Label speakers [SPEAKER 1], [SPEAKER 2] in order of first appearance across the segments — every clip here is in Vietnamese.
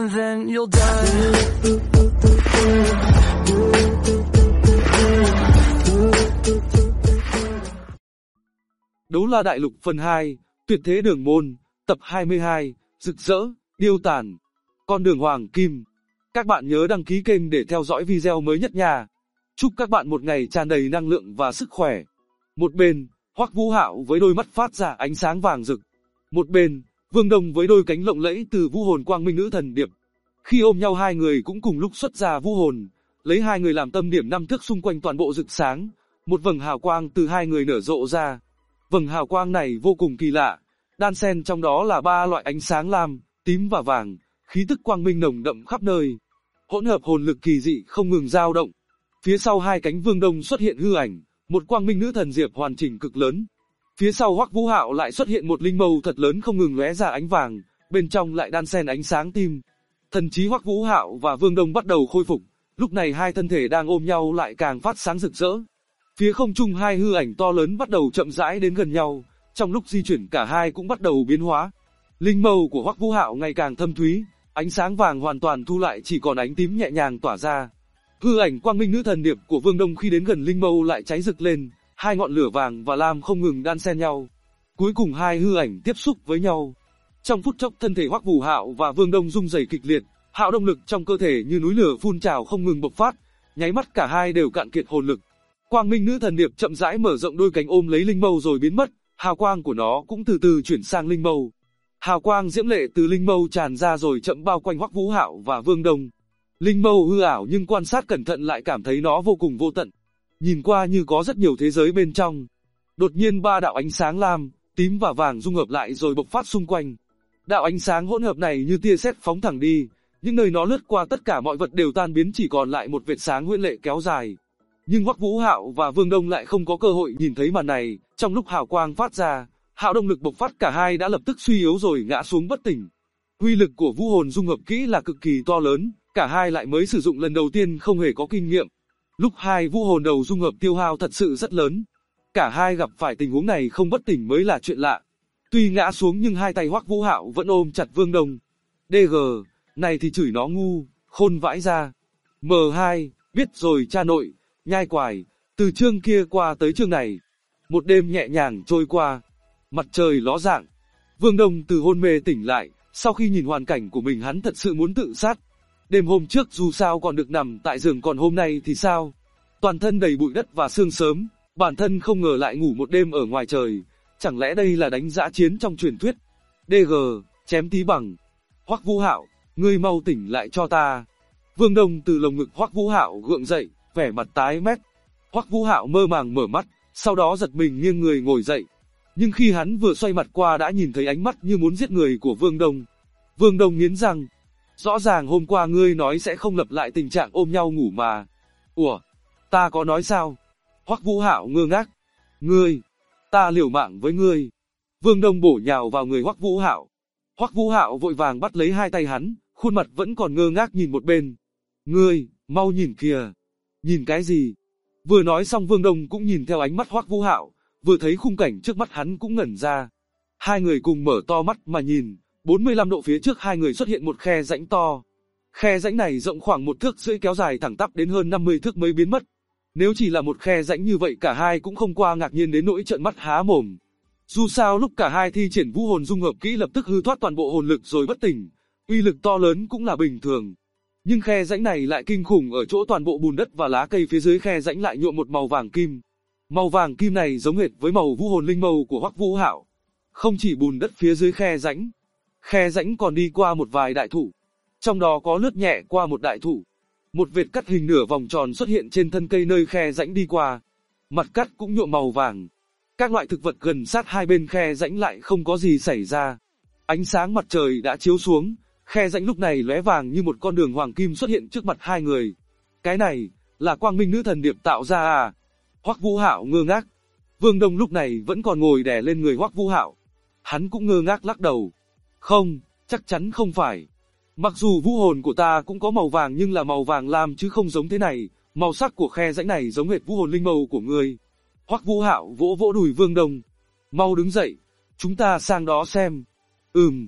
[SPEAKER 1] and then you'll die.
[SPEAKER 2] Đấu La Đại Lục phần 2, Tuyệt Thế Đường Môn, tập 22, Rực Rỡ, Điêu Tàn, Con Đường Hoàng Kim. Các bạn nhớ đăng ký kênh để theo dõi video mới nhất nha. Chúc các bạn một ngày tràn đầy năng lượng và sức khỏe. Một bên, Hoắc Vũ Hạo với đôi mắt phát ra ánh sáng vàng rực. Một bên, Vương Đông với đôi cánh lộng lẫy từ vũ hồn quang minh nữ thần điệp. Khi ôm nhau hai người cũng cùng lúc xuất ra vũ hồn, lấy hai người làm tâm điểm 5 thước xung quanh toàn bộ rực sáng. Một vầng hào quang từ hai người nở rộ ra. Vầng hào quang này vô cùng kỳ lạ, đan xen trong đó là 3 loại ánh sáng lam, tím và vàng, khí tức quang minh nồng đậm khắp nơi. Hỗn hợp hồn lực kỳ dị không ngừng dao động. Phía sau hai cánh Vương Đông xuất hiện hư ảnh, một quang minh nữ thần diệp hoàn chỉnh cực lớn. Phía sau Hoắc Vũ Hạo lại xuất hiện một linh mâu thật lớn không ngừng lóe ra ánh vàng, bên trong lại đan xen ánh sáng tim. Thần trí Hoắc Vũ Hạo và Vương Đông bắt đầu khôi phục, lúc này hai thân thể đang ôm nhau lại càng phát sáng rực rỡ. Phía không trung hai hư ảnh to lớn bắt đầu chậm rãi đến gần nhau, trong lúc di chuyển cả hai cũng bắt đầu biến hóa. Linh mâu của Hoắc Vũ Hạo ngày càng thâm thúy, ánh sáng vàng hoàn toàn thu lại chỉ còn ánh tím nhẹ nhàng tỏa ra. Hư ảnh quang minh nữ thần điệp của Vương Đông khi đến gần linh mâu lại cháy rực lên, hai ngọn lửa vàng và lam không ngừng đan xen nhau. Cuối cùng hai hư ảnh tiếp xúc với nhau. Trong phút chốc thân thể Hoắc Vũ Hạo và Vương Đông rung rẩy kịch liệt, hạo động lực trong cơ thể như núi lửa phun trào không ngừng bộc phát, nháy mắt cả hai đều cạn kiệt hồn lực. Quang minh nữ thần điệp chậm rãi mở rộng đôi cánh ôm lấy linh mâu rồi biến mất, hào quang của nó cũng từ từ chuyển sang linh mâu. Hào quang diễm lệ từ linh mâu tràn ra rồi chậm bao quanh Hoắc Vũ Hạo và Vương Đông. Linh mâu hư ảo nhưng quan sát cẩn thận lại cảm thấy nó vô cùng vô tận. Nhìn qua như có rất nhiều thế giới bên trong. Đột nhiên 3 đạo ánh sáng lam, tím và vàng dung hợp lại rồi bộc phát xung quanh. Đạo ánh sáng hỗn hợp này như tia sét phóng thẳng đi, những nơi nó lướt qua tất cả mọi vật đều tan biến chỉ còn lại một vệt sáng huyễn lệ kéo dài. Nhưng Hoắc Vũ Hạo và Vương Đông lại không có cơ hội nhìn thấy màn này, trong lúc hào quang phát ra, hạo động lực bộc phát cả hai đã lập tức suy yếu rồi ngã xuống bất tỉnh. Uy lực của vũ hồn dung hợp kỹ là cực kỳ to lớn, cả hai lại mới sử dụng lần đầu tiên không hề có kinh nghiệm. Lúc hai vũ hồn đầu dung hợp tiêu hao thật sự rất lớn. Cả hai gặp phải tình huống này không bất tỉnh mới là chuyện lạ. Tuy ngã xuống nhưng hai tay Hoắc Vũ Hạo vẫn ôm chặt Vương Đông. DG, này thì chửi nó ngu, khôn vãi ra. M2, biết rồi cha nội, nhai quài, từ chương kia qua tới chương này. Một đêm nhẹ nhàng trôi qua. Mặt trời ló dạng. Vương Đông từ hôn mê tỉnh lại, sau khi nhìn hoàn cảnh của mình hắn thật sự muốn tự sát. Đêm hôm trước dù sao còn được nằm tại giường còn hôm nay thì sao? Toàn thân đầy bụi đất và sương sớm, bản thân không ngờ lại ngủ một đêm ở ngoài trời. Chẳng lẽ đây là đánh dã chiến trong truyền thuyết? DG, chém tí bằng. Hoắc Vũ Hạo, ngươi mau tỉnh lại cho ta. Vương Đông từ lồng ngực Hoắc Vũ Hạo gượng dậy, vẻ mặt tái mét. Hoắc Vũ Hạo mơ màng mở mắt, sau đó giật mình nghiêng người ngồi dậy. Nhưng khi hắn vừa xoay mặt qua đã nhìn thấy ánh mắt như muốn giết người của Vương Đông. Vương Đông nghiến răng. Rõ ràng hôm qua ngươi nói sẽ không lặp lại tình trạng ôm nhau ngủ mà. Ủa, ta có nói sao? Hoắc Vũ Hạo ngơ ngác. Ngươi, ta liều mạng với ngươi. Vương Đông bổ nhào vào người Hoắc Vũ Hạo. Hoắc Vũ Hạo vội vàng bắt lấy hai tay hắn, khuôn mặt vẫn còn ngơ ngác nhìn một bên. Ngươi, mau nhìn kìa. Nhìn cái gì? Vừa nói xong Vương Đông cũng nhìn theo ánh mắt Hoắc Vũ Hạo, vừa thấy khung cảnh trước mắt hắn cũng ngẩn ra. Hai người cùng mở to mắt mà nhìn, 45 độ phía trước hai người xuất hiện một khe rãnh to. Khe rãnh này rộng khoảng 1,5 thước kéo dài thẳng tắp đến hơn 50 thước mới biến mất. Nếu chỉ là một khe rãnh như vậy cả hai cũng không qua ngạc nhiên đến nỗi trợn mắt há mồm. Dù sao lúc cả hai thi triển vũ hồn dung hợp kỹ lập tức hư thoát toàn bộ hồn lực rồi bất tỉnh, uy lực to lớn cũng là bình thường. Nhưng khe rãnh này lại kinh khủng ở chỗ toàn bộ bùn đất và lá cây phía dưới khe rãnh lại nhuộm một màu vàng kim. Màu vàng kim này giống hệt với màu vũ hồn linh mâu của Hoắc Vũ Hạo. Không chỉ bùn đất phía dưới khe rãnh còn đi qua một vài đại thụ. Trong đó có lướt nhẹ qua một đại thụ. Một vệt cắt hình nửa vòng tròn xuất hiện trên thân cây nơi khe rãnh đi qua. Mặt cắt cũng nhuộm màu vàng. Các loại thực vật gần sát hai bên khe rãnh lại không có gì xảy ra. Ánh sáng mặt trời đã chiếu xuống, khe rãnh lúc này lóe vàng như một con đường hoàng kim xuất hiện trước mặt hai người. Cái này là quang minh nữ thần điệp tạo ra à? Hoắc Vũ Hạo ngơ ngác. Vương Đông lúc này vẫn còn ngồi đè lên người Hoắc Vũ Hạo. Hắn cũng ngơ ngác lắc đầu. Không, chắc chắn không phải. Mặc dù vũ hồn của ta cũng có màu vàng nhưng là màu vàng lam chứ không giống thế này, màu sắc của khe rãnh này giống hệt vũ hồn linh mâu của ngươi. Hoắc Vũ Hạo vỗ vỗ đùi Vương Đông. Mau đứng dậy, chúng ta sang đó xem.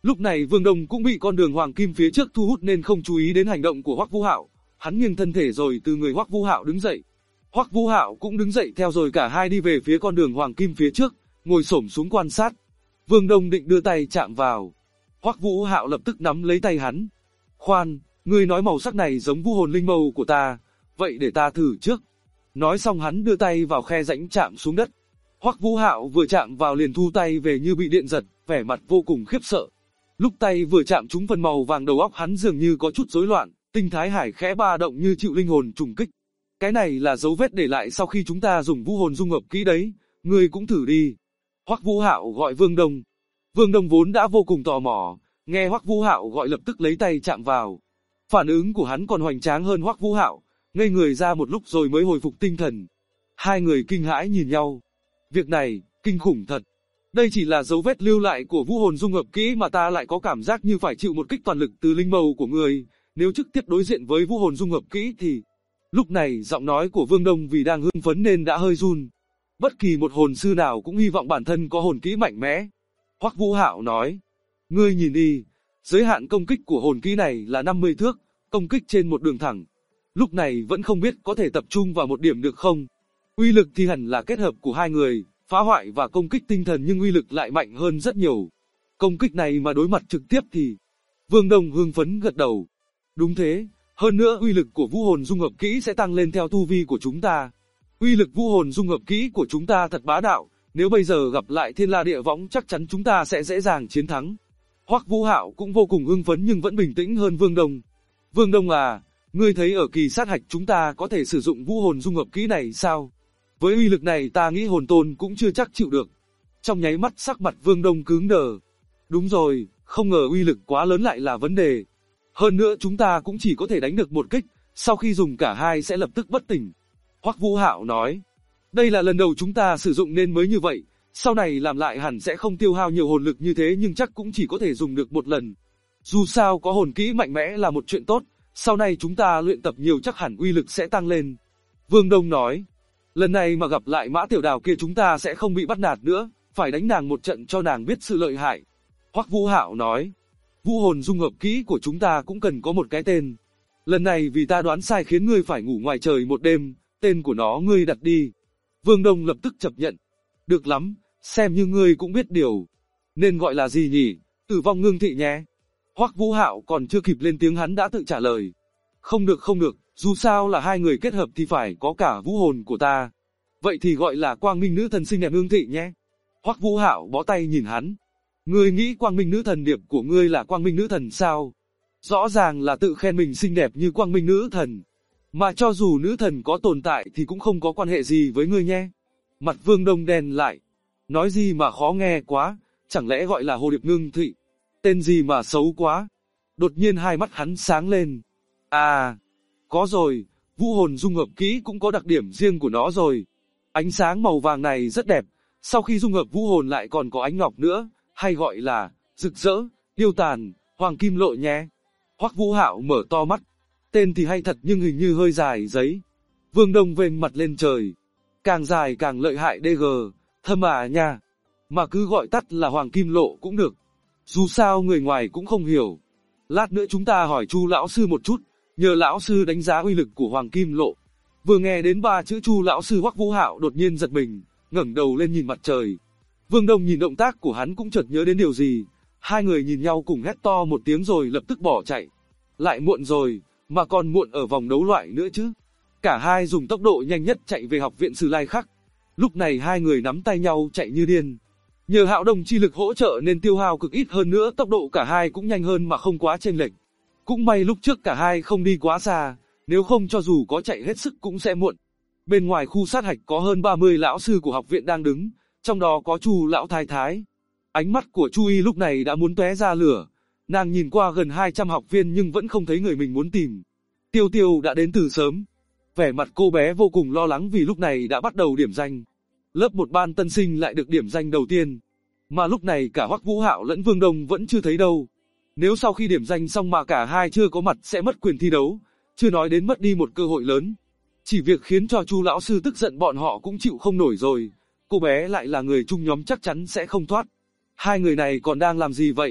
[SPEAKER 2] Lúc này Vương Đông cũng bị con đường hoàng kim phía trước thu hút nên không chú ý đến hành động của Hoắc Vũ Hạo. Hắn nghiêng thân thể rồi từ người Hoắc Vũ Hạo đứng dậy. Hoắc Vũ Hạo cũng đứng dậy theo rồi cả hai đi về phía con đường hoàng kim phía trước, ngồi xổm xuống quan sát. Vương Đông định đưa tay chạm vào. Hoắc Vũ Hạo lập tức nắm lấy tay hắn. Khoan, ngươi nói màu sắc này giống vũ hồn linh mâu của ta, vậy để ta thử trước. Nói xong hắn đưa tay vào khe rãnh chạm xuống đất. Hoắc Vũ Hạo vừa chạm vào liền thu tay về như bị điện giật, vẻ mặt vô cùng khiếp sợ. Lúc tay vừa chạm trúng phần màu vàng đầu óc hắn dường như có chút rối loạn, tinh thái hải khẽ ba động như chịu linh hồn trùng kích. Cái này là dấu vết để lại sau khi chúng ta dùng vũ hồn dung hợp kỹ đấy, ngươi cũng thử đi. Hoắc Vũ Hạo gọi Vương Đông. Vương Đông vốn đã vô cùng tò mò, nghe Hoắc Vũ Hạo gọi lập tức lấy tay chạm vào. Phản ứng của hắn còn hoành tráng hơn Hoắc Vũ Hạo, ngây người ra một lúc rồi mới hồi phục tinh thần. Hai người kinh hãi nhìn nhau. Việc này, kinh khủng thật. Đây chỉ là dấu vết lưu lại của vũ hồn dung hợp kỹ mà ta lại có cảm giác như phải chịu một kích toàn lực từ linh mâu của người, nếu trực tiếp đối diện với vũ hồn dung hợp kỹ thì... Lúc này giọng nói của Vương Đông vì đang hưng phấn nên đã hơi run. Bất kỳ một hồn sư nào cũng hy vọng bản thân có hồn kỹ mạnh mẽ. Hoắc Vũ Hạo nói, ngươi nhìn đi, giới hạn công kích của hồn kỹ này là 50 thước, công kích trên một đường thẳng. Lúc này vẫn không biết có thể tập trung vào một điểm được không. Uy lực thì hẳn là kết hợp của hai người, phá hoại và công kích tinh thần nhưng uy lực lại mạnh hơn rất nhiều. Công kích này mà đối mặt trực tiếp thì... Vương Đông hưng phấn gật đầu. Đúng thế, hơn nữa uy lực của vũ hồn dung hợp kỹ sẽ tăng lên theo tu vi của chúng ta. Uy lực vũ hồn dung hợp kỹ của chúng ta thật bá đạo, nếu bây giờ gặp lại Thiên La Địa Võng chắc chắn chúng ta sẽ dễ dàng chiến thắng. Hoắc Vũ Hạo cũng vô cùng hưng phấn nhưng vẫn bình tĩnh hơn Vương Đông. Vương Đông à, ngươi thấy ở kỳ sát hạch chúng ta có thể sử dụng vũ hồn dung hợp kỹ này sao? Với uy lực này ta nghĩ hồn tôn cũng chưa chắc chịu được. Trong nháy mắt sắc mặt Vương Đông cứng đờ. Đúng rồi, không ngờ uy lực quá lớn lại là vấn đề. Hơn nữa chúng ta cũng chỉ có thể đánh được một kích, sau khi dùng cả hai sẽ lập tức bất tỉnh. Hoắc Vũ Hạo nói, đây là lần đầu chúng ta sử dụng nên mới như vậy, sau này làm lại hẳn sẽ không tiêu hao nhiều hồn lực như thế nhưng chắc cũng chỉ có thể dùng được một lần. Dù sao có hồn kỹ mạnh mẽ là một chuyện tốt, sau này chúng ta luyện tập nhiều chắc hẳn uy lực sẽ tăng lên. Vương Đông nói, lần này mà gặp lại Mã Tiểu Đào kia chúng ta sẽ không bị bắt nạt nữa, phải đánh nàng một trận cho nàng biết sự lợi hại. Hoắc Vũ Hạo nói, vũ hồn dung hợp kỹ của chúng ta cũng cần có một cái tên. Lần này vì ta đoán sai khiến ngươi phải ngủ ngoài trời một đêm, tên của nó ngươi đặt đi. Vương Đông lập tức chấp nhận. Được lắm, xem như ngươi cũng biết điều. Nên gọi là gì nhỉ? Tử vong ngưng thị nhé. Hoắc Vũ Hạo còn chưa kịp lên tiếng hắn đã tự trả lời. Không được, dù sao là hai người kết hợp thì phải có cả vũ hồn của ta. Vậy thì gọi là quang minh nữ thần xinh đẹp ngưng thị nhé. Hoắc Vũ Hạo bó tay nhìn hắn. Ngươi nghĩ quang minh nữ thần điệp của ngươi là quang minh nữ thần sao? Rõ ràng là tự khen mình xinh đẹp như quang minh nữ thần. Mà cho dù nữ thần có tồn tại thì cũng không có quan hệ gì với ngươi nhé. Mặt Vương Đông đen lại. Nói gì mà khó nghe quá, chẳng lẽ gọi là hồ điệp ngưng thị? Tên gì mà xấu quá. Đột nhiên hai mắt hắn sáng lên. À, có rồi, vũ hồn dung hợp kỹ cũng có đặc điểm riêng của nó rồi. Ánh sáng màu vàng này rất đẹp, sau khi dung hợp vũ hồn lại còn có ánh ngọc nữa, hay gọi là rực rỡ, điêu tàn, hoàng kim lộ nhé. Hoắc Vũ Hạo mở to mắt. Tên thì hay thật nhưng hình như hơi dài giấy. Vương Đông vênh mặt lên trời. Càng dài càng lợi hại DG, thâm à nha. Mà cứ gọi tắt là hoàng kim lộ cũng được. Dù sao người ngoài cũng không hiểu. Lát nữa chúng ta hỏi Chu lão sư một chút, nhờ lão sư đánh giá uy lực của hoàng kim lộ. Vừa nghe đến ba chữ Chu lão sư Hoắc Vũ Hạo đột nhiên giật mình, ngẩng đầu lên nhìn mặt trời. Vương Đông nhìn động tác của hắn cũng chợt nhớ đến điều gì. Hai người nhìn nhau cùng hét to một tiếng rồi lập tức bỏ chạy. Lại muộn rồi, mà còn muộn ở vòng đấu loại nữa chứ. Cả hai dùng tốc độ nhanh nhất chạy về học viện Sử Lai Khắc. Lúc này hai người nắm tay nhau chạy như điên. Nhờ Hạo Đồng chi lực hỗ trợ nên tiêu hao cực ít hơn nữa, tốc độ cả hai cũng nhanh hơn mà không quá chênh lệch. Cũng may lúc trước cả hai không đi quá xa, nếu không cho dù có chạy hết sức cũng sẽ muộn. Bên ngoài khu sát hạch có hơn 30 lão sư của học viện đang đứng, trong đó có Chu lão thái thái. Ánh mắt của Chu Y lúc này đã muốn tóe ra lửa. Nàng nhìn qua gần 200 học viên nhưng vẫn không thấy người mình muốn tìm. Tiêu Tiêu đã đến từ sớm. Vẻ mặt cô bé vô cùng lo lắng vì lúc này đã bắt đầu điểm danh. Lớp 1 ban tân sinh lại được điểm danh đầu tiên. Mà lúc này cả Hoắc Vũ Hạo lẫn Vương Đông vẫn chưa thấy đâu. Nếu sau khi điểm danh xong mà cả hai chưa có mặt sẽ mất quyền thi đấu, chưa nói đến mất đi một cơ hội lớn. Chỉ việc khiến cho Chu lão sư tức giận bọn họ cũng chịu không nổi rồi. Cô bé lại là người chung nhóm chắc chắn sẽ không thoát. Hai người này còn đang làm gì vậy?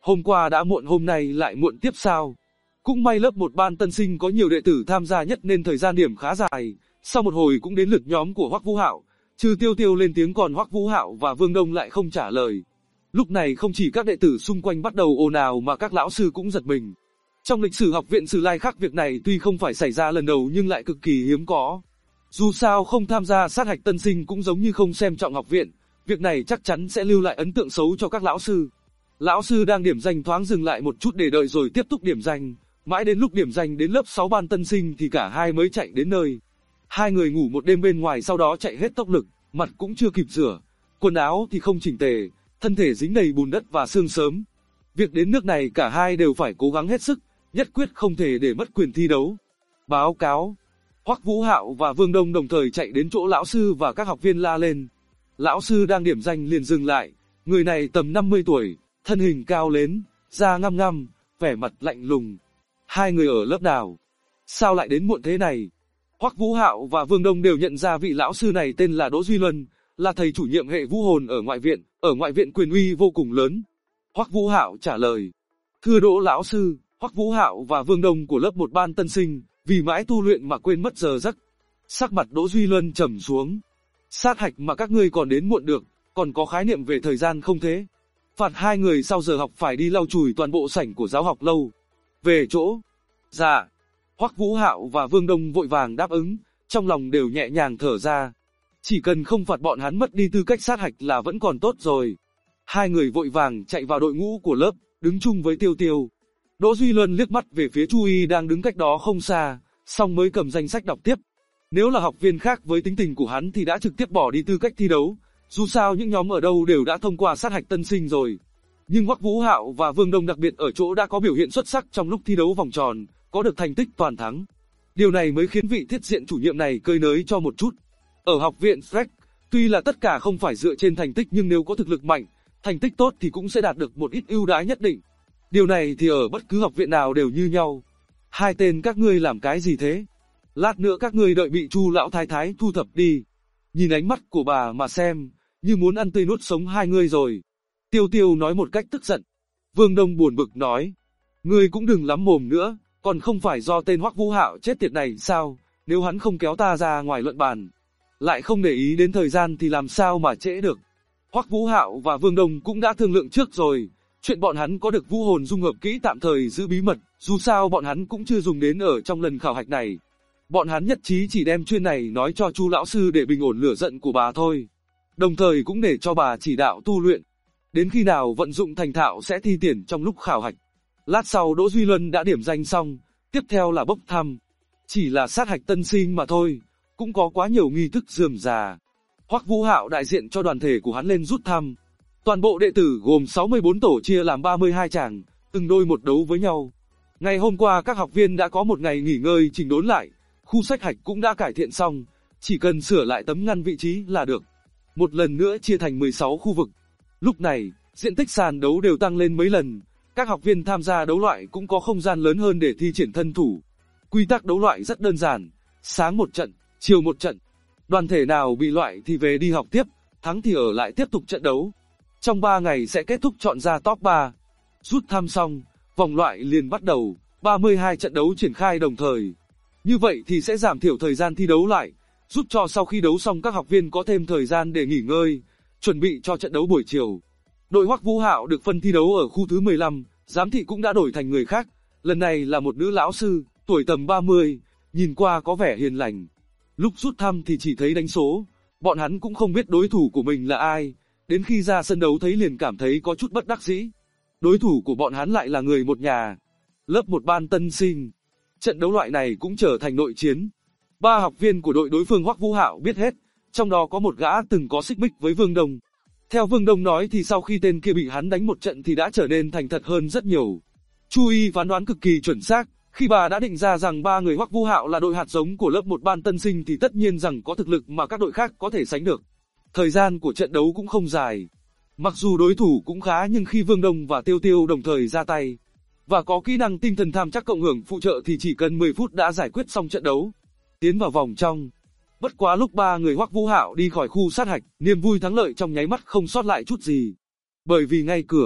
[SPEAKER 2] Hôm qua đã muộn hôm nay lại muộn tiếp sao? Cũng may lớp 1 ban tân sinh có nhiều đệ tử tham gia nhất nên thời gian điểm khá dài, sau một hồi cũng đến lượt nhóm của Hoắc Vũ Hạo, trừ Tiêu Tiêu lên tiếng còn Hoắc Vũ Hạo và Vương Đông lại không trả lời. Lúc này không chỉ các đệ tử xung quanh bắt đầu ồn ào mà các lão sư cũng giật mình. Trong lịch sử học viện Sử Lai Khắc việc này tuy không phải xảy ra lần đầu nhưng lại cực kỳ hiếm có. Dù sao không tham gia sát hạch tân sinh cũng giống như không xem trọng học viện, việc này chắc chắn sẽ lưu lại ấn tượng xấu cho các lão sư. Lão sư đang điểm danh thoáng dừng lại một chút để đợi rồi tiếp tục điểm danh, mãi đến lúc điểm danh đến lớp 6 ban tân sinh thì cả hai mới chạy đến nơi. Hai người ngủ một đêm bên ngoài sau đó chạy hết tốc lực, mặt cũng chưa kịp rửa, quần áo thì không chỉnh tề, thân thể dính đầy bùn đất và sương sớm. Việc đến nước này cả hai đều phải cố gắng hết sức, nhất quyết không thể để mất quyền thi đấu. Báo cáo. Hoắc Vũ Hạo và Vương Đông đồng thời chạy đến chỗ lão sư và các học viên la lên. Lão sư đang điểm danh liền dừng lại, người này tầm 50 tuổi, thân hình cao lớn, da ngăm ngăm, vẻ mặt lạnh lùng. Hai người ở lớp nào? Sao lại đến muộn thế này? Hoắc Vũ Hạo và Vương Đông đều nhận ra vị lão sư này tên là Đỗ Duy Luân, là thầy chủ nhiệm hệ vũ hồn ở ngoại viện quyền uy vô cùng lớn. Hoắc Vũ Hạo trả lời: "Thưa Đỗ lão sư, Hoắc Vũ Hạo và Vương Đông của lớp 1 ban tân sinh, vì mãi tu luyện mà quên mất giờ giấc." Sắc mặt Đỗ Duy Luân trầm xuống. "Sát hạch mà các ngươi còn đến muộn được, còn có khái niệm về thời gian không thế? Phạt hai người sau giờ học phải đi lau chùi toàn bộ sảnh của giáo học lâu. Về chỗ." "Dạ." Hoắc Vũ Hạo và Vương Đông vội vàng đáp ứng, trong lòng đều nhẹ nhàng thở ra. Chỉ cần không phạt bọn hắn mất đi tư cách sát hạch là vẫn còn tốt rồi. Hai người vội vàng chạy vào đội ngũ của lớp, đứng chung với Tiêu Tiêu. Đỗ Duy Luân liếc mắt về phía Chu Y đang đứng cách đó không xa, xong mới cầm danh sách đọc tiếp. Nếu là học viên khác với tính tình của hắn thì đã trực tiếp bỏ đi tư cách thi đấu, dù sao những nhóm ở đâu đều đã thông qua sát hạch tân sinh rồi. Nhưng Hoắc Vũ Hạo và Vương Đông đặc biệt ở chỗ đã có biểu hiện xuất sắc trong lúc thi đấu vòng tròn, có được thành tích toàn thắng. Điều này mới khiến vị thiết diện chủ nhiệm này cơi nới cho một chút. Ở học viện Freck, tuy là tất cả không phải dựa trên thành tích nhưng nếu có thực lực mạnh, thành tích tốt thì cũng sẽ đạt được một ít ưu đãi nhất định. Điều này thì ở bất cứ học viện nào đều như nhau. Hai tên các ngươi làm cái gì thế? Lát nữa các ngươi đợi bị Chu lão thái thái thu thập đi. Nhìn ánh mắt của bà mà xem, như muốn ăn tươi nuốt sống hai ngươi rồi. Tiêu Tiêu nói một cách tức giận. Vương Đông buồn bực nói: "Ngươi cũng đừng lắm mồm nữa, còn không phải do tên Hoắc Vũ Hạo chết tiệt này sao? Nếu hắn không kéo ta ra ngoài luận bàn, lại không để ý đến thời gian thì làm sao mà trễ được." Hoắc Vũ Hạo và Vương Đông cũng đã thương lượng trước rồi, chuyện bọn hắn có được vũ hồn dung hợp kỹ tạm thời giữ bí mật, dù sao bọn hắn cũng chưa dùng đến ở trong lần khảo hạch này. Bọn hắn nhất trí chỉ đem chuyện này nói cho Chu lão sư để bình ổn lửa giận của bà thôi, đồng thời cũng để cho bà chỉ đạo tu luyện. Đến khi nào vận dụng thành thạo sẽ thi tuyển trong lúc khảo hạch. Lát sau Đỗ Duy Luân đã điểm danh xong, tiếp theo là bốc thăm. Chỉ là sát hạch tân sinh mà thôi, cũng có quá nhiều nghi thức rườm rà. Hoắc Vũ Hạo đại diện cho đoàn thể của hắn lên rút thăm. Toàn bộ đệ tử gồm 64 tổ chia làm 32 chàng, từng đôi một đấu với nhau. Ngày hôm qua các học viên đã có một ngày nghỉ ngơi chỉnh đốn lại, khu sát hạch cũng đã cải thiện xong, chỉ cần sửa lại tấm ngăn vị trí là được. Một lần nữa chia thành 16 khu vực. Lúc này, diện tích sàn đấu đều tăng lên mấy lần, các học viên tham gia đấu loại cũng có không gian lớn hơn để thi triển thân thủ. Quy tắc đấu loại rất đơn giản, sáng một trận, chiều một trận. Đoàn thể nào bị loại thì về đi học tiếp, thắng thì ở lại tiếp tục trận đấu. Trong 3 ngày sẽ kết thúc chọn ra top 3. Rút thăm xong, vòng loại liền bắt đầu, 32 trận đấu triển khai đồng thời. Như vậy thì sẽ giảm thiểu thời gian thi đấu lại, giúp cho sau khi đấu xong các học viên có thêm thời gian để nghỉ ngơi, chuẩn bị cho trận đấu buổi chiều. Đội Hoắc Vũ Hạo được phân thi đấu ở khu thứ 15, giám thị cũng đã đổi thành người khác, lần này là một nữ lão sư, tuổi tầm 30, nhìn qua có vẻ hiền lành. Lúc rút thăm thì chỉ thấy đánh số, bọn hắn cũng không biết đối thủ của mình là ai, đến khi ra sân đấu thấy liền cảm thấy có chút bất đắc dĩ. Đối thủ của bọn hắn lại là người một nhà, lớp 1 ban tân sinh. Trận đấu loại này cũng trở thành nội chiến. 3 học viên của đội đối phương Hoắc Vũ Hạo biết hết, trong đó có một gã từng có xích mích với Vương Đông. Theo Vương Đông nói thì sau khi tên kia bị hắn đánh một trận thì đã trở nên thành thật hơn rất nhiều. Chu Y phán đoán cực kỳ chuẩn xác, khi bà đã định ra rằng 3 người Hoắc Vũ Hạo là đội hạt giống của lớp 1 ban tân sinh thì tất nhiên rằng có thực lực mà các đội khác có thể sánh được. Thời gian của trận đấu cũng không dài. Mặc dù đối thủ cũng khá nhưng khi Vương Đông và Tiêu Tiêu đồng thời ra tay, và có kỹ năng tinh thần tham chắc cộng hưởng phụ trợ thì chỉ cần 10 phút đã giải quyết xong trận đấu. Tiến vào vòng trong. Bất quá lúc 3 người Hoắc Vũ Hạo đi khỏi khu sát hạch, niềm vui thắng lợi trong nháy mắt không sót lại chút gì. Bởi vì ngay cửa,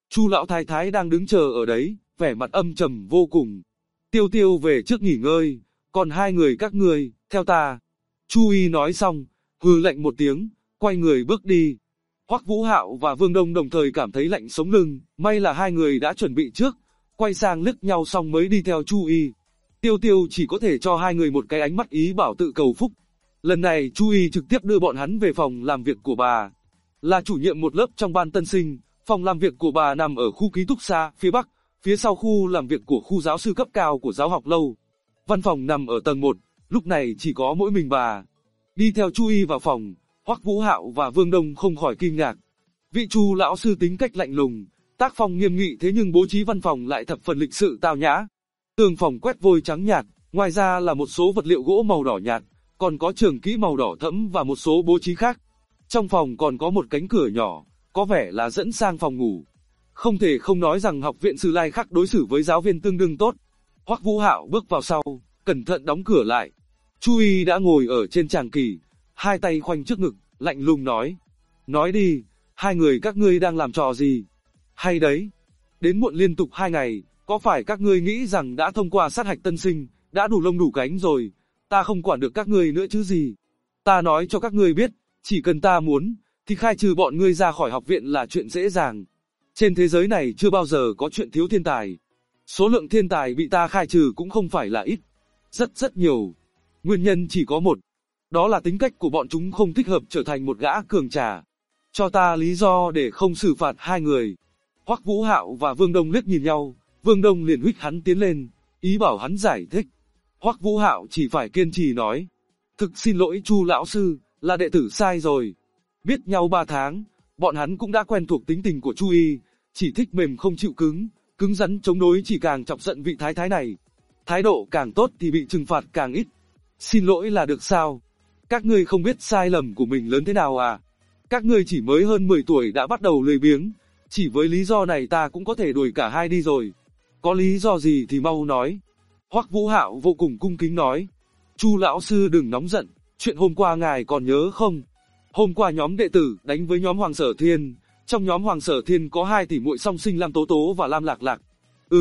[SPEAKER 2] Chu lão thái thái đang đứng chờ ở đấy, vẻ mặt âm trầm vô cùng. Tiêu Tiêu về trước nghỉ ngơi, còn hai người các ngươi, theo ta. Chu Y nói xong, hừ lạnh một tiếng, quay người bước đi. Hoắc Vũ Hạo và Vương Đông đồng thời cảm thấy lạnh sống lưng, may là hai người đã chuẩn bị trước, quay sang liếc nhau xong mới đi theo Chu Y. Tiêu Tiêu chỉ có thể cho hai người một cái ánh mắt ý bảo tự cầu phúc. Lần này Chu Y trực tiếp đưa bọn hắn về phòng làm việc của bà. Là chủ nhiệm một lớp trong ban tân sinh, phòng làm việc của bà nằm ở khu ký túc xá phía bắc, phía sau khu làm việc của khu giáo sư cấp cao của giáo học lâu. Văn phòng nằm ở tầng 1, lúc này chỉ có mỗi mình bà. Đi theo Chu Y vào phòng, Hoắc Vũ Hạo và Vương Đông không khỏi kinh ngạc. Vị Chu lão sư tính cách lạnh lùng, tác phong nghiêm nghị, thế nhưng bố trí văn phòng lại thập phần lịch sự tao nhã. Tường phòng quét vôi trắng nhạt, ngoài ra là một số vật liệu gỗ màu đỏ nhạt, còn có trường kỹ màu đỏ thẫm và một số bố trí khác. Trong phòng còn có một cánh cửa nhỏ, có vẻ là dẫn sang phòng ngủ. Không thể không nói rằng học viện Sử Lai Khắc đối xử với giáo viên tương đương tốt. Hoắc Vũ Hạo bước vào sau, cẩn thận đóng cửa lại. Chu Y đã ngồi ở trên tràng kỷ, hai tay khoanh trước ngực, lạnh lùng nói. Nói đi, hai người các ngươi đang làm trò gì? Hay đấy, đến muộn liên tục 2 ngày, có phải các ngươi nghĩ rằng đã thông qua sát hạch tân sinh, đã đủ lông đủ cánh rồi, ta không quản được các ngươi nữa chứ gì? Ta nói cho các ngươi biết, chỉ cần ta muốn, thì khai trừ bọn ngươi ra khỏi học viện là chuyện dễ dàng. Trên thế giới này chưa bao giờ có chuyện thiếu thiên tài. Số lượng thiên tài bị ta khai trừ cũng không phải là ít. Rất nhiều. Nguyên nhân chỉ có một. Đó là tính cách của bọn chúng không thích hợp trở thành một gã cường trà. Cho ta lý do để không xử phạt hai người. Hoắc Vũ Hạo và Vương Đông liếc nhìn nhau. Vương Đông liền huých hắn tiến lên, ý bảo hắn giải thích. Hoắc Vũ Hạo chỉ phải kiên trì nói. Thực xin lỗi Chu lão sư, là đệ tử sai rồi. Biết nhau 3 tháng, bọn hắn cũng đã quen thuộc tính tình của Chu Y, chỉ thích mềm không chịu cứng, cứng rắn chống đối chỉ càng chọc giận vị thái thái này. Thái độ càng tốt thì bị trừng phạt càng ít. Xin lỗi là được sao? Các ngươi không biết sai lầm của mình lớn thế nào à? Các ngươi chỉ mới hơn 10 tuổi đã bắt đầu lười biếng, chỉ với lý do này ta cũng có thể đuổi cả hai đi rồi. Có lý do gì thì mau nói. Hoắc Vũ Hạo vô cùng cung kính nói. Chu lão sư đừng nóng giận, chuyện hôm qua ngài còn nhớ không? Hôm qua nhóm đệ tử đánh với nhóm Hoàng Sở Thiên, trong nhóm Hoàng Sở Thiên có 2 tỷ muội song sinh Lam Tố Tố và Lam Lạc Lạc.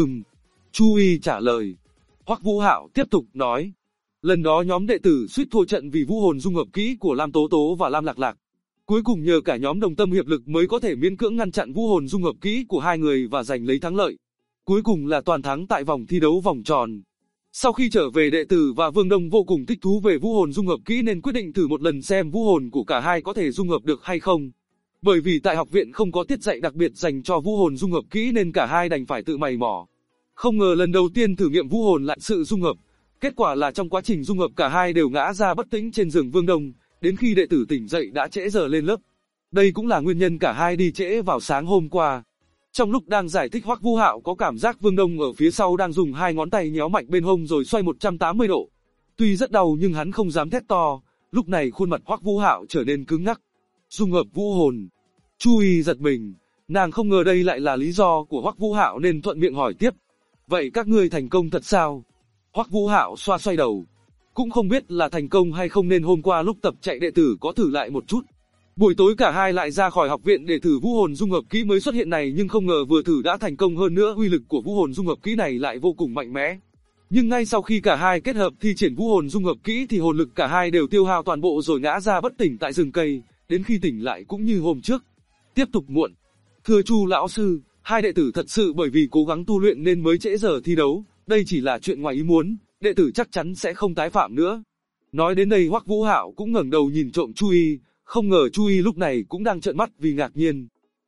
[SPEAKER 2] Chu Y trả lời. Hoắc Vũ Hạo tiếp tục nói. Lần đó nhóm đệ tử suýt thua trận vì vũ hồn dung hợp kỹ của Lam Tố Tố và Lam Lạc Lạc. Cuối cùng nhờ cả nhóm đồng tâm hiệp lực mới có thể miễn cưỡng ngăn chặn vũ hồn dung hợp kỹ của hai người và giành lấy thắng lợi. Cuối cùng là toàn thắng tại vòng thi đấu vòng tròn. Sau khi trở về, đệ tử và Vương Đông vô cùng thích thú về vũ hồn dung hợp kỹ nên quyết định thử một lần xem vũ hồn của cả hai có thể dung hợp được hay không. Bởi vì tại học viện không có tiết dạy đặc biệt dành cho vũ hồn dung hợp kỹ nên cả hai đành phải tự mày mò. Không ngờ lần đầu tiên thử nghiệm vũ hồn lại sự dung hợp. Kết quả là trong quá trình dung hợp cả hai đều ngã ra bất tỉnh trên giường Vương Đông, đến khi đệ tử tỉnh dậy đã trễ giờ lên lớp. Đây cũng là nguyên nhân cả hai đi trễ vào sáng hôm qua. Trong lúc đang giải thích, Hoắc Vũ Hạo có cảm giác Vương Đông ở phía sau đang dùng 2 ngón tay nhéo mạnh bên hông rồi xoay 180 độ. Tuy rất đau nhưng hắn không dám thét to, lúc này khuôn mặt Hoắc Vũ Hạo trở nên cứng ngắc. Dung hợp vũ hồn. Chu Y giật mình, nàng không ngờ đây lại là lý do của Hoắc Vũ Hạo nên thuận miệng hỏi tiếp. Vậy các ngươi thành công thật sao? Hoắc Vũ Hạo xoay đầu. Cũng không biết là thành công hay không nên hôm qua lúc tập chạy đệ tử có thử lại một chút. Buổi tối cả hai lại ra khỏi học viện để thử vũ hồn dung hợp kỹ mới xuất hiện này, nhưng không ngờ vừa thử đã thành công, hơn nữa uy lực của vũ hồn dung hợp kỹ này lại vô cùng mạnh mẽ. Nhưng ngay sau khi cả hai kết hợp thi triển vũ hồn dung hợp kỹ thì hồn lực cả hai đều tiêu hao toàn bộ rồi ngã ra bất tỉnh tại rừng cây, đến khi tỉnh lại cũng như hôm trước. Tiếp tục muộn. Thưa Chu lão sư, hai đệ tử thật sự bởi vì cố gắng tu luyện nên mới trễ giờ thi đấu, đây chỉ là chuyện ngoài ý muốn, đệ tử chắc chắn sẽ không tái phạm nữa. Nói đến đây Hoắc Vũ Hạo cũng ngẩng đầu nhìn trộm Chu Y. Không ngờ Chu Y lúc này cũng đang trợn mắt vì ngạc nhiên.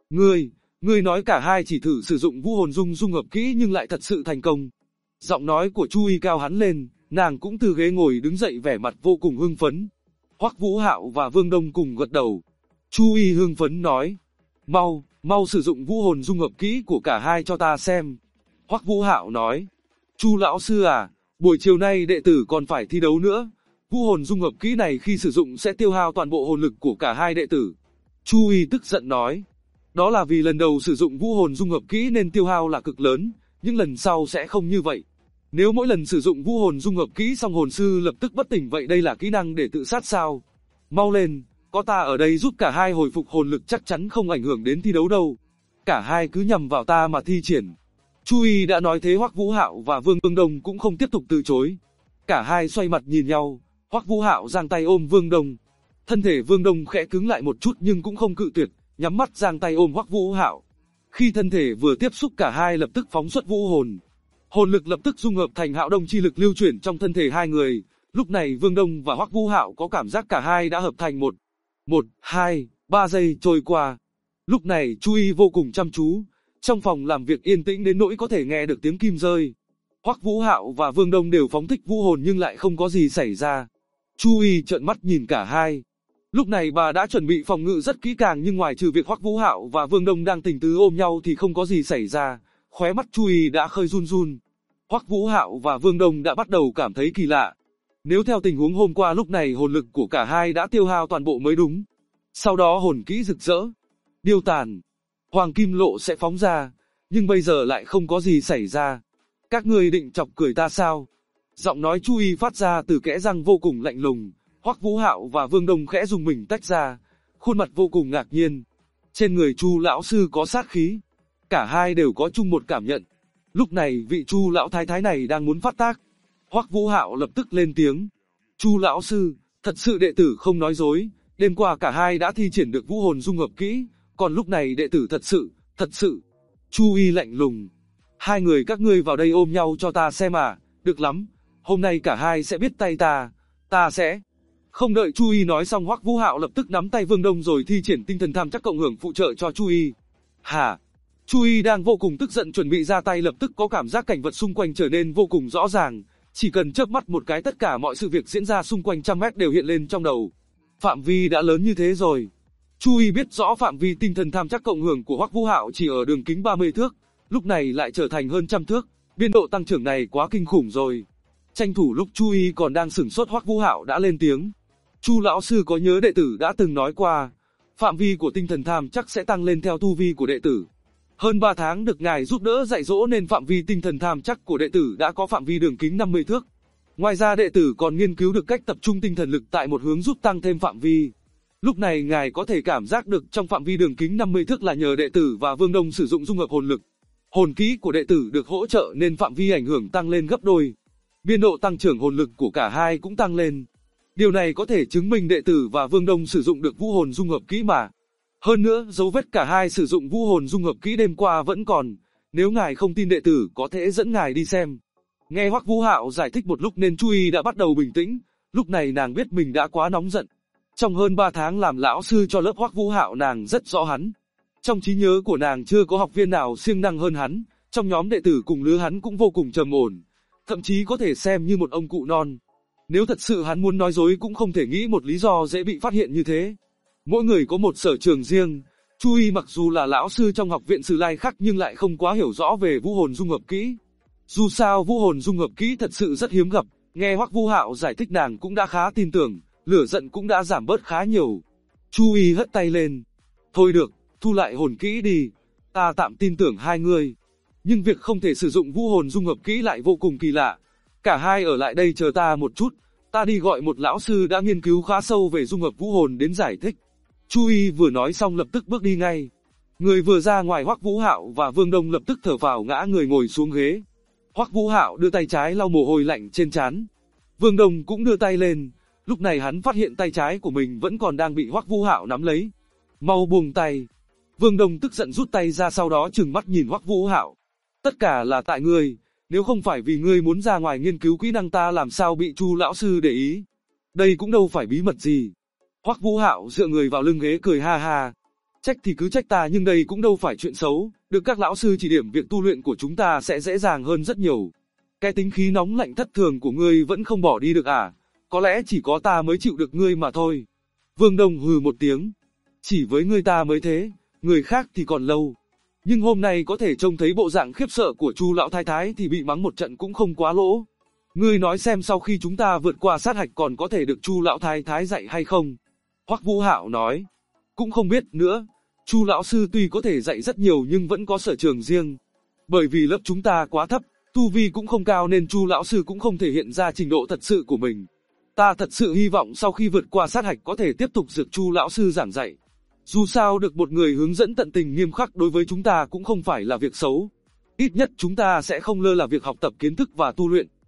[SPEAKER 2] Ngươi nói cả hai chỉ thử sử dụng vũ hồn dung hợp kỹ nhưng lại thật sự thành công. Giọng nói của Chu Y cao hẳn lên, nàng cũng từ ghế ngồi đứng dậy vẻ mặt vô cùng hưng phấn. Hoắc Vũ Hạo và Vương Đông cùng gật đầu. Chu Y hưng phấn nói, mau sử dụng vũ hồn dung hợp kỹ của cả hai cho ta xem. Hoắc Vũ Hạo nói, Chu lão sư à, buổi chiều nay đệ tử còn phải thi đấu nữa. Vũ hồn dung hợp kỹ này khi sử dụng sẽ tiêu hao toàn bộ hồn lực của cả hai đệ tử. Chu Y tức giận nói. Đó là vì lần đầu sử dụng vũ hồn dung hợp kỹ nên tiêu hao là cực lớn, nhưng lần sau sẽ không như vậy. Nếu mỗi lần sử dụng vũ hồn dung hợp kỹ xong hồn sư lập tức bất tỉnh, vậy đây là kỹ năng để tự sát sao? Mau lên, có ta ở đây giúp cả hai hồi phục hồn lực chắc chắn không ảnh hưởng đến thi đấu đâu. cả hai cứ nhằm vào ta mà thi triển. Chu Y đã nói thế, Hoắc Vũ Hạo và Vương Đông cũng không tiếp tục từ chối. Cả hai xoay mặt nhìn nhau, Hoắc Vũ Hạo giang tay ôm Vương Đông. Thân thể Vương Đông khẽ cứng lại một chút nhưng cũng không cự tuyệt, nhắm mắt giang tay ôm Hoắc Vũ Hạo. Khi thân thể vừa tiếp xúc, cả hai lập tức phóng xuất vũ hồn. Hồn lực lập tức dung hợp thành Hạo Đông chi lực lưu chuyển trong thân thể hai người. Lúc này Vương Đông và Hoắc Vũ Hạo có cảm giác cả hai đã hợp thành một. 1, 2, 3 giây trôi qua. Lúc này Chu Y vô cùng chăm chú. Trong phòng làm việc yên tĩnh đến nỗi có thể nghe được tiếng kim rơi. Hoắc Vũ Hạo và Vương Đông đều phóng thích vũ hồn nhưng lại không có gì xảy ra. Chu Y trợn mắt nhìn cả hai. Lúc này bà đã chuẩn bị phòng ngự rất kỹ càng nhưng ngoài trừ việc Hoắc Vũ Hạo và Vương Đông đang tình tứ ôm nhau thì không có gì xảy ra. Khóe mắt Chu Y đã khơi run run. Hoắc Vũ Hạo và Vương Đông đã bắt đầu cảm thấy kỳ lạ. Nếu theo tình huống hôm qua, lúc này hồn lực của cả hai đã tiêu hao toàn bộ mới đúng. Sau đó hồn kỹ rực rỡ, điêu tàn, hoàng kim lộ sẽ phóng ra, nhưng bây giờ lại không có gì xảy ra. Các ngươi định chọc cười ta sao? Giọng nói Chu Y phát ra từ kẽ răng vô cùng lạnh lùng. Hoắc Vũ Hạo và Vương Đông khẽ dùng mình tách ra, khuôn mặt vô cùng ngạc nhiên. Trên người Chu lão sư có sát khí. Cả hai đều có chung một cảm nhận. Lúc này vị Chu lão thái thái này đang muốn phát tác. Hoắc Vũ Hạo lập tức lên tiếng. Chu lão sư, thật sự đệ tử không nói dối, đêm qua cả hai đã thi triển được vũ hồn dung hợp kỹ, còn lúc này đệ tử thật sự. Chu Y lạnh lùng. Hai người các ngươi vào đây ôm nhau cho ta xem à, được lắm, hôm nay cả hai sẽ biết tay ta sẽ... Không đợi Chu Y nói xong, Hoắc Vũ Hạo lập tức nắm tay Vương Đông rồi thi triển tinh thần tham chắc cộng hưởng phụ trợ cho Chu Y. Hả? Chu Y đang vô cùng tức giận chuẩn bị ra tay, lập tức có cảm giác cảnh vật xung quanh trở nên vô cùng rõ ràng. Chỉ cần chớp mắt một cái, tất cả mọi sự việc diễn ra xung quanh trăm mét đều hiện lên trong đầu. Phạm vi đã lớn như thế rồi. Chu Y biết rõ phạm vi tinh thần tham chắc cộng hưởng của Hoắc Vũ Hạo chỉ ở đường kính 30 thước, lúc này lại trở thành hơn trăm thước, biên độ tăng trưởng này quá kinh khủng rồi. Tranh thủ lúc Chu Y còn đang sửng sốt, Hoắc Vũ Hạo đã lên tiếng. Chu lão sư có nhớ đệ tử đã từng nói qua, phạm vi của tinh thần tham chắc sẽ tăng lên theo tu vi của đệ tử. Hơn 3 tháng được ngài giúp đỡ dạy dỗ nên phạm vi tinh thần tham chắc của đệ tử đã có phạm vi đường kính 50 thước. Ngoài ra đệ tử còn nghiên cứu được cách tập trung tinh thần lực tại một hướng giúp tăng thêm phạm vi. Lúc này ngài có thể cảm giác được trong phạm vi đường kính 50 thước là nhờ đệ tử và Vương Đông sử dụng dung hợp hồn lực. Hồn kỹ của đệ tử được hỗ trợ nên phạm vi ảnh hưởng tăng lên gấp đôi. Biên độ tăng trưởng hồn lực của cả hai cũng tăng lên. Điều này có thể chứng minh đệ tử và Vương Đông sử dụng được vũ hồn dung hợp kỹ mà. Hơn nữa, dấu vết cả hai sử dụng vũ hồn dung hợp kỹ đêm qua vẫn còn. Nếu ngài không tin đệ tử có thể dẫn ngài đi xem. Nghe Hoắc Vũ Hạo giải thích một lúc nên Chu Y đã bắt đầu bình tĩnh. Lúc này nàng biết mình đã quá nóng giận. Trong hơn 3 tháng làm lão sư cho lớp Hoắc Vũ Hạo, nàng rất rõ hắn. Trong trí nhớ của nàng chưa có học viên nào siêng năng hơn hắn. Trong nhóm đệ tử cùng lứa hắn cũng vô cùng trầm ổn. Thậm chí có thể xem như một ông cụ non. Nếu thật sự hắn muốn nói dối cũng không thể nghĩ một lý do dễ bị phát hiện như thế. Mỗi người có một sở trường riêng. Chu Y mặc dù là lão sư trong học viện Sử Lai Khắc nhưng lại không quá hiểu rõ về vũ hồn dung hợp kỹ. Dù sao vũ hồn dung hợp kỹ thật sự rất hiếm gặp. Nghe Hoắc Vũ Hạo giải thích nàng cũng đã khá tin tưởng, lửa giận cũng đã giảm bớt khá nhiều. Chu Y hất tay lên. Thôi được, thu lại hồn kỹ đi. Ta tạm tin tưởng hai người. Nhưng việc không thể sử dụng vũ hồn dung hợp kỹ lại vô cùng kỳ lạ. Cả hai ở lại đây chờ ta một chút. Ta đi gọi một lão sư đã nghiên cứu khá sâu về dung hợp vũ hồn đến giải thích. Chu Y vừa nói xong lập tức bước đi ngay. Người vừa ra ngoài, Hoắc Vũ Hạo và Vương Đông lập tức thở phào ngã người ngồi xuống ghế. Hoắc Vũ Hạo đưa tay trái lau mồ hôi lạnh trên trán. Vương Đông cũng đưa tay lên. Lúc này hắn phát hiện tay trái của mình vẫn còn đang bị Hoắc Vũ Hạo nắm lấy. Mau buông tay. Vương Đông tức giận rút tay ra, sau đó trừng mắt nhìn Hoắc Vũ Hạo. Tất cả là tại ngươi. Nếu không phải vì ngươi muốn ra ngoài nghiên cứu kỹ năng, ta làm sao bị Chu lão sư để ý. Đây cũng đâu phải bí mật gì. Hoắc Vũ Hạo dựa người vào lưng ghế cười ha ha. Trách thì cứ trách ta, nhưng đây cũng đâu phải chuyện xấu. Được các lão sư chỉ điểm, việc tu luyện của chúng ta sẽ dễ dàng hơn rất nhiều. Cái tính khí nóng lạnh thất thường của ngươi vẫn không bỏ đi được à? Có lẽ chỉ có ta mới chịu được ngươi mà thôi. Vương Đông hừ một tiếng. Chỉ với ngươi ta mới thế, người khác thì còn lâu. Nhưng hôm nay có thể trông thấy bộ dạng khiếp sợ của Chu lão thái thái thì bị mắng một trận cũng không quá lỗ. Ngươi nói xem, sau khi chúng ta vượt qua sát hạch còn có thể được Chu lão thái thái dạy hay không? Hoắc Vũ Hạo nói. Cũng không biết nữa. Chu lão sư tuy có thể dạy rất nhiều nhưng vẫn có sở trường riêng. Bởi vì lớp chúng ta quá thấp, tu vi cũng không cao nên Chu lão sư cũng không thể hiện ra trình độ thật sự của mình. Ta thật sự hy vọng sau khi vượt qua sát hạch có thể tiếp tục được Chu lão sư giảng dạy. Dù sao được một người hướng dẫn tận tình nghiêm khắc đối với chúng ta cũng không phải là việc xấu. Ít nhất chúng ta sẽ không lơ là việc học tập kiến thức và tu luyện.